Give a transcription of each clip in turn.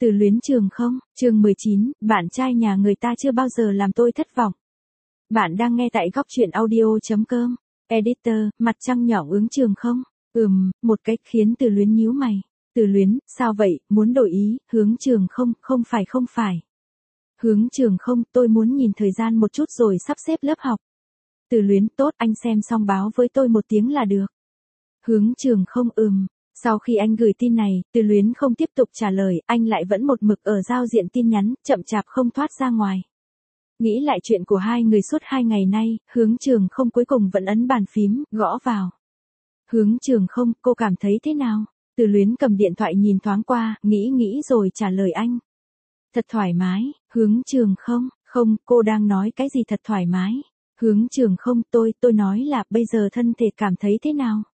Từ luyến trường không, chương 19, bạn trai nhà người ta chưa bao giờ làm tôi thất vọng. Bạn đang nghe tại góc truyện audio.com. Editor, mặt trăng nhỏ ướng trường không? Một cách khiến Từ luyến nhíu mày. Từ luyến, sao vậy, muốn đổi ý, hướng trường không, không phải. Hướng trường không, tôi muốn nhìn thời gian một chút rồi sắp xếp lớp học. Từ luyến, tốt, anh xem xong báo với tôi một tiếng là được. Hướng trường không, Sau khi anh gửi tin này, Từ luyến không tiếp tục trả lời, anh lại vẫn một mực ở giao diện tin nhắn, chậm chạp không thoát ra ngoài. Nghĩ lại chuyện của hai người suốt 2 ngày nay, hướng trường không cuối cùng vẫn ấn bàn phím, gõ vào. Hướng trường không, cô cảm thấy thế nào? Từ luyến cầm điện thoại nhìn thoáng qua, nghĩ rồi trả lời anh. Thật thoải mái, hướng trường không, cô đang nói cái gì thật thoải mái? Hướng trường không, tôi nói là bây giờ thân thể cảm thấy thế nào?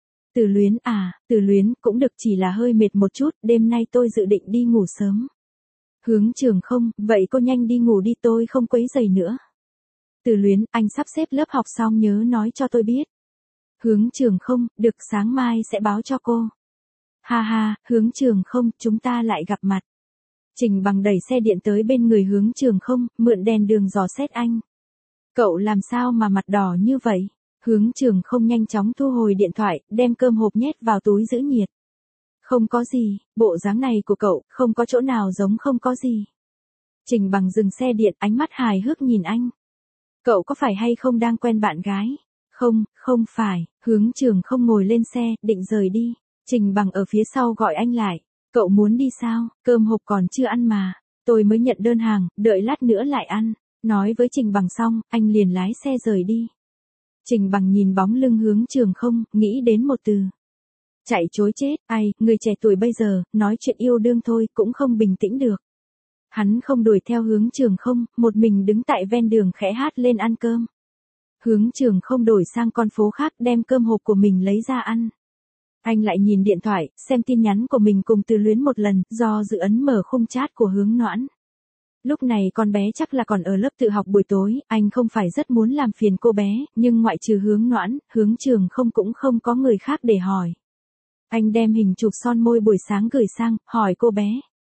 Từ luyến cũng được, chỉ là hơi mệt một chút, đêm nay tôi dự định đi ngủ sớm. Hướng trường không, vậy cô nhanh đi ngủ đi, tôi không quấy rầy nữa. Từ luyến, anh sắp xếp lớp học xong nhớ nói cho tôi biết. Hướng trường không, được, sáng mai sẽ báo cho cô. Ha, hướng trường không, chúng ta lại gặp mặt. Trình Bằng đẩy xe điện tới bên người hướng trường không, mượn đèn đường dò xét anh. Cậu làm sao mà mặt đỏ như vậy? Hướng trường không nhanh chóng thu hồi điện thoại, đem cơm hộp nhét vào túi giữ nhiệt. Không có gì, bộ dáng này của cậu, không có chỗ nào giống không có gì. Trình Bằng dừng xe điện, ánh mắt hài hước nhìn anh. Cậu có phải hay không đang quen bạn gái? Không phải, hướng trường không ngồi lên xe, định rời đi. Trình Bằng ở phía sau gọi anh lại. Cậu muốn đi sao? Cơm hộp còn chưa ăn mà. Tôi mới nhận đơn hàng, đợi lát nữa lại ăn. Nói với Trình Bằng xong, anh liền lái xe rời đi. Trình Bằng nhìn bóng lưng hướng trường không, nghĩ đến một từ. Chạy chối chết, người trẻ tuổi bây giờ, nói chuyện yêu đương thôi, cũng không bình tĩnh được. Hắn không đuổi theo hướng trường không, một mình đứng tại ven đường khẽ hát lên ăn cơm. Hướng trường không đổi sang con phố khác, đem cơm hộp của mình lấy ra ăn. Anh lại nhìn điện thoại, xem tin nhắn của mình cùng Từ luyến một lần, do dự ấn mở khung chat của hướng Noãn. Lúc này con bé chắc là còn ở lớp tự học buổi tối, anh không phải rất muốn làm phiền cô bé, nhưng ngoại trừ hướng Noãn, hướng trường không cũng không có người khác để hỏi. Anh đem hình chụp son môi buổi sáng gửi sang, hỏi cô bé.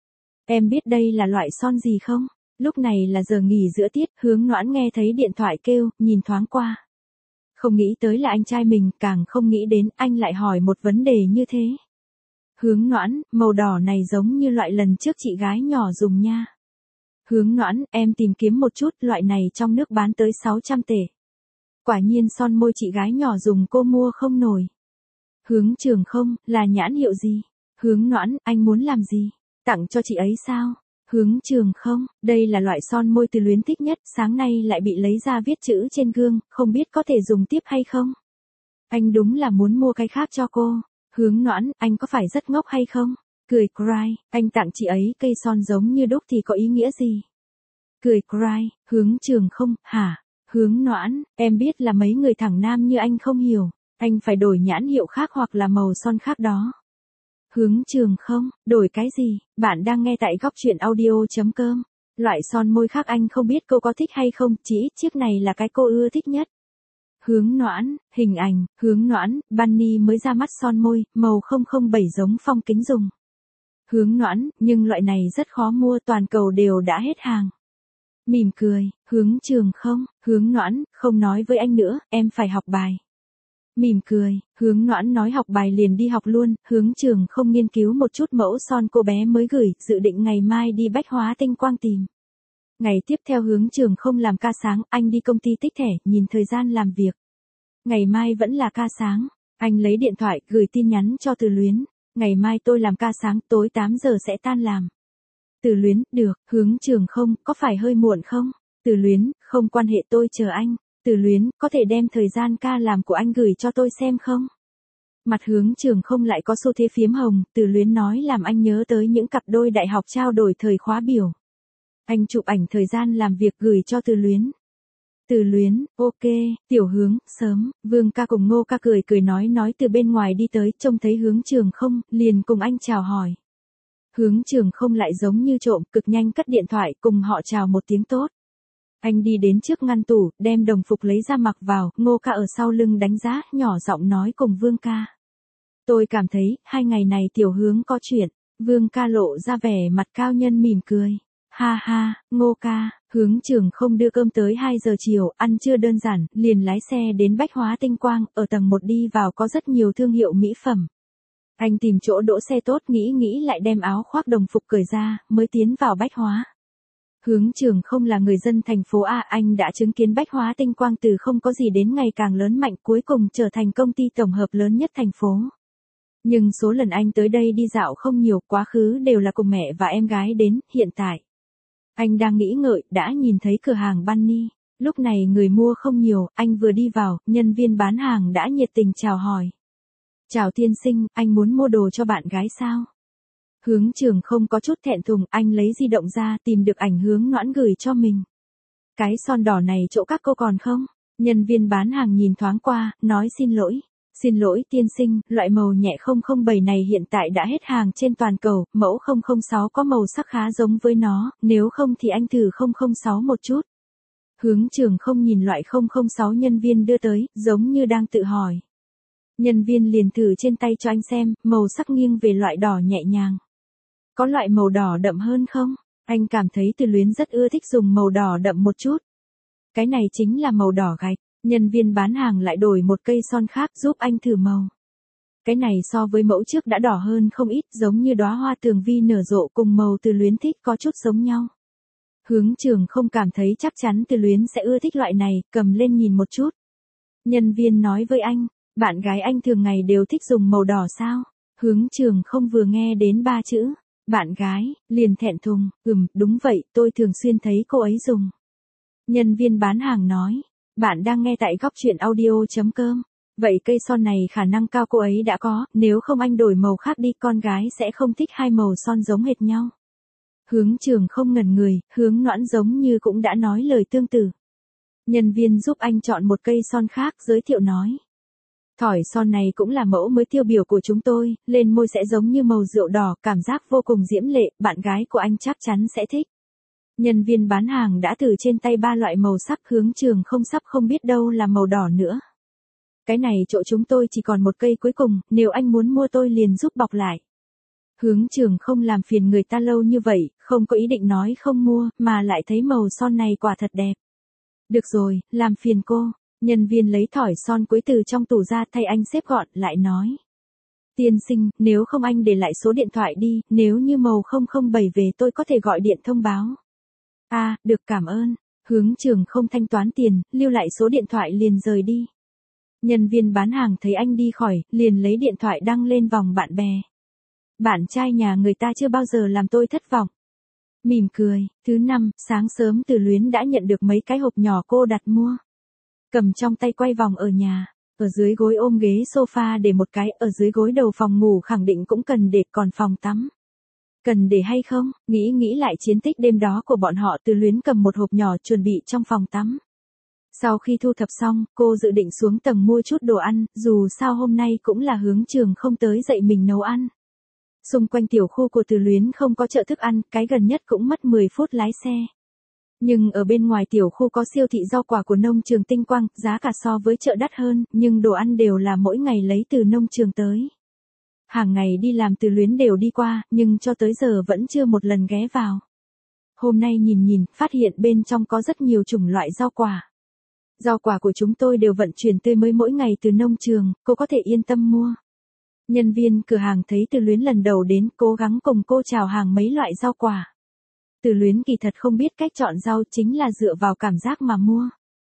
Em biết đây là loại son gì không? Lúc này là giờ nghỉ giữa tiết, hướng Noãn nghe thấy điện thoại kêu, nhìn thoáng qua. Không nghĩ tới là anh trai mình, càng không nghĩ đến anh lại hỏi một vấn đề như thế. Hướng Noãn, màu đỏ này giống như loại lần trước chị gái nhỏ dùng nha. Hướng Noãn, em tìm kiếm một chút, loại này trong nước bán tới 600 tệ. Quả nhiên son môi chị gái nhỏ dùng cô mua không nổi. Hướng trường không, là nhãn hiệu gì? Hướng Noãn, anh muốn làm gì? Tặng cho chị ấy sao? Hướng trường không, đây là loại son môi Từ luyến thích nhất, sáng nay lại bị lấy ra viết chữ trên gương, không biết có thể dùng tiếp hay không? Anh đúng là muốn mua cái khác cho cô. Hướng Noãn, anh có phải rất ngốc hay không? Cười cry, anh tặng chị ấy cây son giống như đúc thì có ý nghĩa gì? Cười cry, hướng trường không, hả? Hướng Noãn, em biết là mấy người thẳng nam như anh không hiểu, anh phải đổi nhãn hiệu khác hoặc là màu son khác đó. Hướng trường không, đổi cái gì? Bạn đang nghe tại góc truyện audio.com. Loại son môi khác anh không biết cô có thích hay không, chỉ ít chiếc này là cái cô ưa thích nhất. Hướng Noãn, hình ảnh, hướng Noãn, Bunny mới ra mắt son môi, màu 007 giống Phong Kính dùng. Hướng Noãn, nhưng loại này rất khó mua, toàn cầu đều đã hết hàng. Mỉm cười, hướng trường không, hướng Noãn, không nói với anh nữa, em phải học bài. Mỉm cười, hướng Noãn nói học bài liền đi học luôn, hướng trường không nghiên cứu một chút mẫu son cô bé mới gửi, dự định ngày mai đi Bách Hóa Tinh Quang tìm. Ngày tiếp theo hướng trường không làm ca sáng, anh đi công ty tích thẻ, nhìn thời gian làm việc. Ngày mai vẫn là ca sáng, anh lấy điện thoại, gửi tin nhắn cho Từ luyến. Ngày mai tôi làm ca sáng, tối 8 giờ sẽ tan làm. Từ luyến, được, hướng trường không, có phải hơi muộn không? Từ luyến, không quan hệ, tôi chờ anh. Từ luyến, có thể đem thời gian ca làm của anh gửi cho tôi xem không? Mặt hướng trường không lại có xu thế phiếm hồng, Từ luyến nói làm anh nhớ tới những cặp đôi đại học trao đổi thời khóa biểu. Anh chụp ảnh thời gian làm việc gửi cho Từ luyến. Từ luyến, ok, tiểu hướng, sớm, Vương ca cùng Ngô ca cười nói từ bên ngoài đi tới, trông thấy hướng trường không, liền cùng anh chào hỏi. Hướng trường không lại giống như trộm, cực nhanh cất điện thoại, cùng họ chào một tiếng tốt. Anh đi đến trước ngăn tủ, đem đồng phục lấy ra mặc vào, Ngô ca ở sau lưng đánh giá, nhỏ giọng nói cùng Vương ca. Tôi cảm thấy, 2 ngày này tiểu hướng có chuyện. Vương ca lộ ra vẻ mặt cao nhân mỉm cười. Ha ha, Ngô ca, Hướng Trường không đưa cơm tới 2 giờ chiều, ăn trưa đơn giản, liền lái xe đến Bách Hóa Tinh Quang, ở tầng 1 đi vào có rất nhiều thương hiệu mỹ phẩm. Anh tìm chỗ đỗ xe tốt nghĩ lại đem áo khoác đồng phục cởi ra, mới tiến vào Bách Hóa. Hướng Trường không là người dân thành phố A, anh đã chứng kiến Bách Hóa Tinh Quang từ không có gì đến ngày càng lớn mạnh cuối cùng trở thành công ty tổng hợp lớn nhất thành phố. Nhưng số lần anh tới đây đi dạo không nhiều, quá khứ đều là cùng mẹ và em gái đến, hiện tại. Anh đang nghĩ ngợi, đã nhìn thấy cửa hàng Bunny. Lúc này người mua không nhiều, anh vừa đi vào, nhân viên bán hàng đã nhiệt tình chào hỏi. Chào tiên sinh, anh muốn mua đồ cho bạn gái sao? Hướng Trường không có chút thẹn thùng, anh lấy di động ra tìm được ảnh Hướng Noãn gửi cho mình. Cái son đỏ này chỗ các cô còn không? Nhân viên bán hàng nhìn thoáng qua, nói xin lỗi. Xin lỗi tiên sinh, loại màu nhẹ 007 này hiện tại đã hết hàng trên toàn cầu, mẫu 006 có màu sắc khá giống với nó, nếu không thì anh thử 006 một chút. Hướng Trường không nhìn loại 006 nhân viên đưa tới, giống như đang tự hỏi. Nhân viên liền thử trên tay cho anh xem, màu sắc nghiêng về loại đỏ nhẹ nhàng. Có loại màu đỏ đậm hơn không? Anh cảm thấy Từ Luyến rất ưa thích dùng màu đỏ đậm một chút. Cái này chính là màu đỏ gạch. Nhân viên bán hàng lại đổi một cây son khác giúp anh thử màu. Cái này so với mẫu trước đã đỏ hơn không ít, giống như đóa hoa tường vi nở rộ cùng màu Từ Luyến thích có chút giống nhau. Hướng Trường không cảm thấy chắc chắn Từ Luyến sẽ ưa thích loại này, cầm lên nhìn một chút. Nhân viên nói với anh, bạn gái anh thường ngày đều thích dùng màu đỏ sao? Hướng Trường không vừa nghe đến 3 chữ, bạn gái, liền thẹn thùng, đúng vậy, tôi thường xuyên thấy cô ấy dùng. Nhân viên bán hàng nói, bạn đang nghe tại góc truyện audio.com. Vậy cây son này khả năng cao cô ấy đã có, nếu không anh đổi màu khác đi, con gái sẽ không thích hai màu son giống hệt nhau. Hướng Trường không ngẩn người, Hướng Noãn giống như cũng đã nói lời tương tự. Nhân viên giúp anh chọn một cây son khác, giới thiệu nói. Thỏi son này cũng là mẫu mới tiêu biểu của chúng tôi, lên môi sẽ giống như màu rượu đỏ, cảm giác vô cùng diễm lệ, bạn gái của anh chắc chắn sẽ thích. Nhân viên bán hàng đã thử trên tay 3 loại màu sắc, Hướng Trường không sắp không biết đâu là màu đỏ nữa. Cái này chỗ chúng tôi chỉ còn một cây cuối cùng, nếu anh muốn mua tôi liền giúp bọc lại. Hướng Trường không làm phiền người ta lâu như vậy, không có ý định nói không mua, mà lại thấy màu son này quả thật đẹp. Được rồi, làm phiền cô. Nhân viên lấy thỏi son cuối từ trong tủ ra thay anh xếp gọn, lại nói. Tiên sinh, nếu không anh để lại số điện thoại đi, nếu như màu 007 về tôi có thể gọi điện thông báo. Được cảm ơn. Hướng Trường không thanh toán tiền, lưu lại số điện thoại liền rời đi. Nhân viên bán hàng thấy anh đi khỏi, liền lấy điện thoại đăng lên vòng bạn bè. Bạn trai nhà người ta chưa bao giờ làm tôi thất vọng. Mỉm cười. Thứ 5, sáng sớm Từ Luyến đã nhận được mấy cái hộp nhỏ cô đặt mua. Cầm trong tay quay vòng ở nhà. Ở dưới gối ôm ghế sofa để một cái, ở dưới gối đầu phòng ngủ khẳng định cũng cần để, còn phòng tắm. Cần để hay không? Nghĩ lại chiến tích đêm đó của bọn họ, Từ Luyến cầm một hộp nhỏ chuẩn bị trong phòng tắm. Sau khi thu thập xong, cô dự định xuống tầng mua chút đồ ăn, dù sao hôm nay cũng là Hướng Trường không tới dậy mình nấu ăn. Xung quanh tiểu khu của Từ Luyến không có chợ thức ăn, cái gần nhất cũng mất 10 phút lái xe. Nhưng ở bên ngoài tiểu khu có siêu thị rau quả của nông trường Tinh Quang, giá cả so với chợ đắt hơn, nhưng đồ ăn đều là mỗi ngày lấy từ nông trường tới. Hàng ngày đi làm Từ Luyến đều đi qua, nhưng cho tới giờ vẫn chưa một lần ghé vào. Hôm nay nhìn, phát hiện bên trong có rất nhiều chủng loại rau quả. Rau quả của chúng tôi đều vận chuyển tươi mới mỗi ngày từ nông trường, cô có thể yên tâm mua. Nhân viên cửa hàng thấy Từ Luyến lần đầu đến, cố gắng cùng cô chào hàng mấy loại rau quả. Từ Luyến kỳ thật không biết cách chọn rau, chính là dựa vào cảm giác mà mua.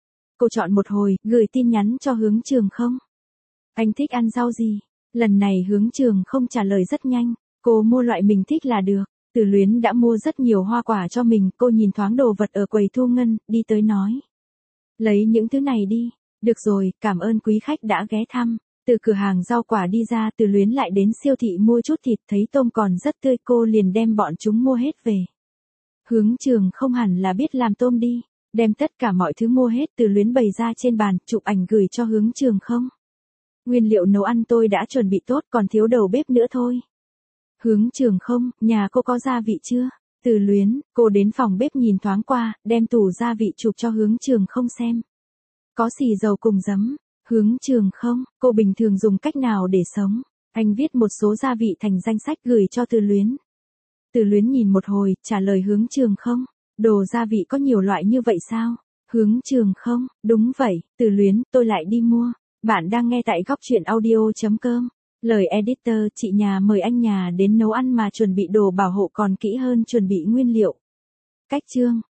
Cô chọn một hồi, gửi tin nhắn cho Hướng Trường không. Anh thích ăn rau gì? Lần này Hướng Trường không trả lời rất nhanh, cô mua loại mình thích là được. Từ Luyến đã mua rất nhiều hoa quả cho mình, cô nhìn thoáng đồ vật ở quầy thu ngân, đi tới nói. Lấy những thứ này đi. Được rồi, cảm ơn quý khách đã ghé thăm. Từ cửa hàng rau quả đi ra, Từ Luyến lại đến siêu thị mua chút thịt, thấy tôm còn rất tươi, cô liền đem bọn chúng mua hết về. Hướng Trường không hẳn là biết làm tôm đi, đem tất cả mọi thứ mua hết, Từ Luyến bày ra trên bàn, chụp ảnh gửi cho Hướng Trường không. Nguyên liệu nấu ăn tôi đã chuẩn bị tốt, còn thiếu đầu bếp nữa thôi. Hướng Trường không, nhà cô có gia vị chưa? Từ Luyến, cô đến phòng bếp nhìn thoáng qua, đem tủ gia vị chụp cho Hướng Trường không xem. Có xì dầu cùng giấm. Hướng Trường không, cô bình thường dùng cách nào để sống? Anh viết một số gia vị thành danh sách gửi cho Từ Luyến. Từ Luyến nhìn một hồi, trả lời Hướng Trường không. Đồ gia vị có nhiều loại như vậy sao? Hướng Trường không, đúng vậy, Từ Luyến, tôi lại đi mua. Bạn đang nghe tại góc truyện audio.com. Lời editor, chị nhà mời anh nhà đến nấu ăn mà chuẩn bị đồ bảo hộ còn kỹ hơn chuẩn bị nguyên liệu. Cách chương